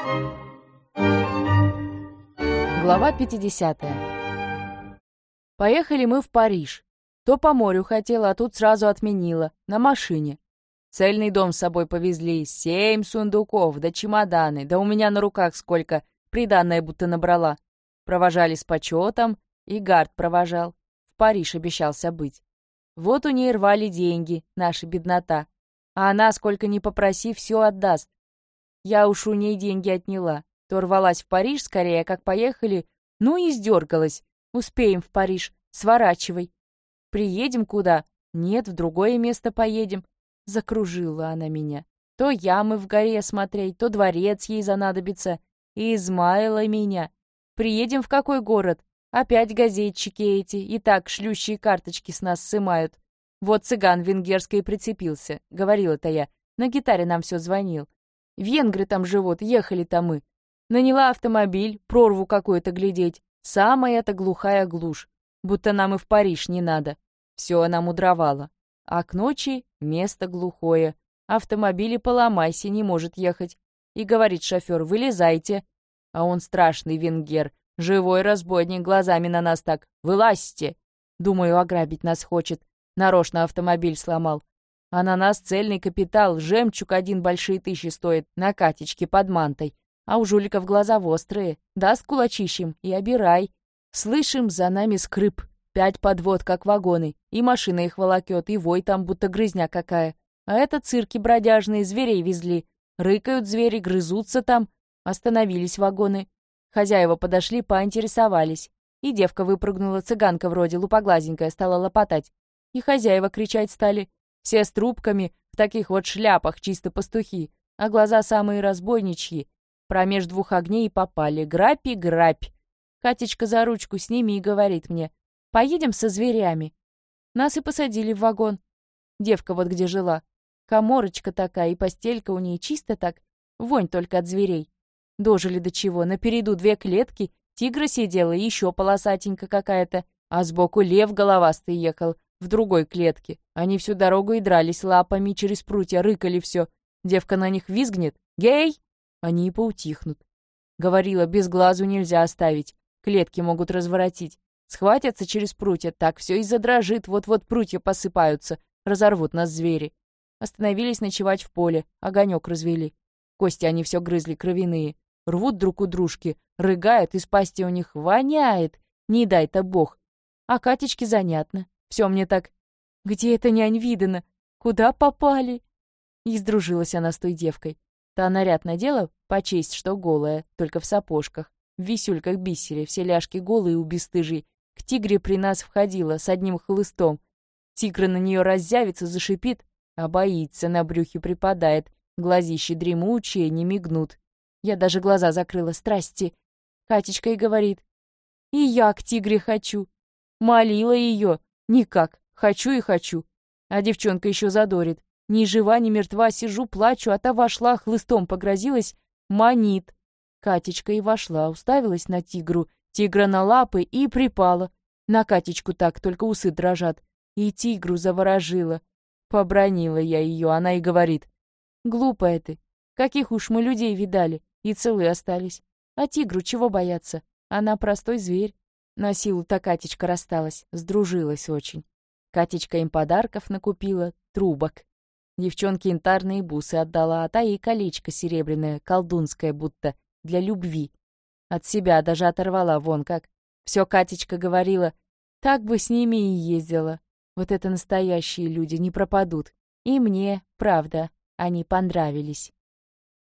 Глава 50. Поехали мы в Париж. То по морю хотела, а тут сразу отменила. На машине. Цельный дом с собой повезли. 7 сундуков, да чемоданы. Да у меня на руках сколько. Приданное будто набрала. Провожали с почетом. И Гард провожал. В Париж обещался быть. Вот у ней рвали деньги, наша беднота. А она, сколько ни попроси, все отдаст. Я уж у ней деньги отняла. То рвалась в Париж скорее, как поехали, ну и сдергалась. Успеем в Париж, сворачивай. Приедем куда? Нет, в другое место поедем. Закружила она меня. То ямы в горе смотреть, то дворец ей занадобится. И измаяла меня. Приедем в какой город? Опять газетчики эти, и так шлющие карточки с нас сымают. Вот цыган венгерский прицепился, говорила-то я. На гитаре нам все звонил. Венгры там живут, ехали-то мы. Наняла автомобиль, прорву какую-то глядеть. Самая-то глухая глушь. Будто нам и в Париж не надо. Все она мудровала. А к ночи место глухое. Автомобиль поломайся, не может ехать. И говорит шофер: вылезайте. А он страшный венгер. Живой разбойник, глазами на нас так. Вылазьте. Думаю, ограбить нас хочет. Нарочно автомобиль сломал. А на нас цельный капитал. Жемчуг один большие тысячи стоит. На катечке под мантой. А у жуликов глаза острые. Даст кулачищем и обирай. Слышим, за нами скрип. 5 подвод, как вагоны. И машина их волокет, и вой там, будто грызня какая. А это цирки бродяжные, зверей везли. Рыкают звери, грызутся там. Остановились вагоны. Хозяева подошли, поинтересовались. И девка выпрыгнула, цыганка вроде, лупоглазенькая, стала лопотать. И хозяева кричать стали. Все с трубками, в таких вот шляпах, чисто пастухи. А глаза самые разбойничьи. Промеж 2 огней попали. Грабь и грабь. Катечка за ручку с ними и говорит мне: поедем со зверями. Нас и посадили в вагон. Девка вот где жила. Каморочка такая, и постелька у ней чисто так. Вонь только от зверей. Дожили до чего. Напереду 2 клетки. Тигра сидела и еще полосатенька какая-то. А сбоку лев головастый ехал в другой клетке. Они всю дорогу и дрались лапами через прутья, рыкали все. Девка на них визгнет: «Гей!» Они и поутихнут. Говорила, без глазу нельзя оставить. Клетки могут разворотить. Схватятся через прутья, так все и задрожит. Вот-вот прутья посыпаются. Разорвут нас звери. Остановились ночевать в поле. Огонек развели. Кости они все грызли кровяные. Рвут друг у дружки. Рыгают, из пасти у них воняет. Не дай-то бог. А Катечке занятно. Все мне так. Где это нянь видано? Куда попали? И сдружилась она с той девкой. Та наряд надела, почесть, что голая, только в сапожках, в висюльках-бисере, все ляжки голые у бесстыжей. К тигре при нас входила с одним хлыстом. Тигр на нее раззявится, зашипит, а боится, на брюхе припадает, глазищи дремучие, не мигнут. Я даже глаза закрыла, страсти. Катечка и говорит: и я к тигре хочу. Молила ее. Никак, хочу и хочу. А девчонка еще задорит. Ни жива, ни мертва, сижу, плачу, а та вошла, хлыстом погрозилась, манит. Катечка и вошла, уставилась на тигру, тигра на лапы и припала. На Катечку так, только усы дрожат. И тигру заворожила. Побранила я ее, она и говорит: глупая ты, каких уж мы людей видали, и целы остались. А тигру чего бояться? Она простой зверь. На силу-то Катечка рассталась, сдружилась очень. Катечка им подарков накупила, трубок. Девчонке янтарные бусы отдала, а та ей колечко серебряное, колдунское будто, для любви. От себя даже оторвала, вон как. Все Катечка говорила: так бы с ними и ездила. Вот это настоящие люди, не пропадут. И мне, правда, они понравились.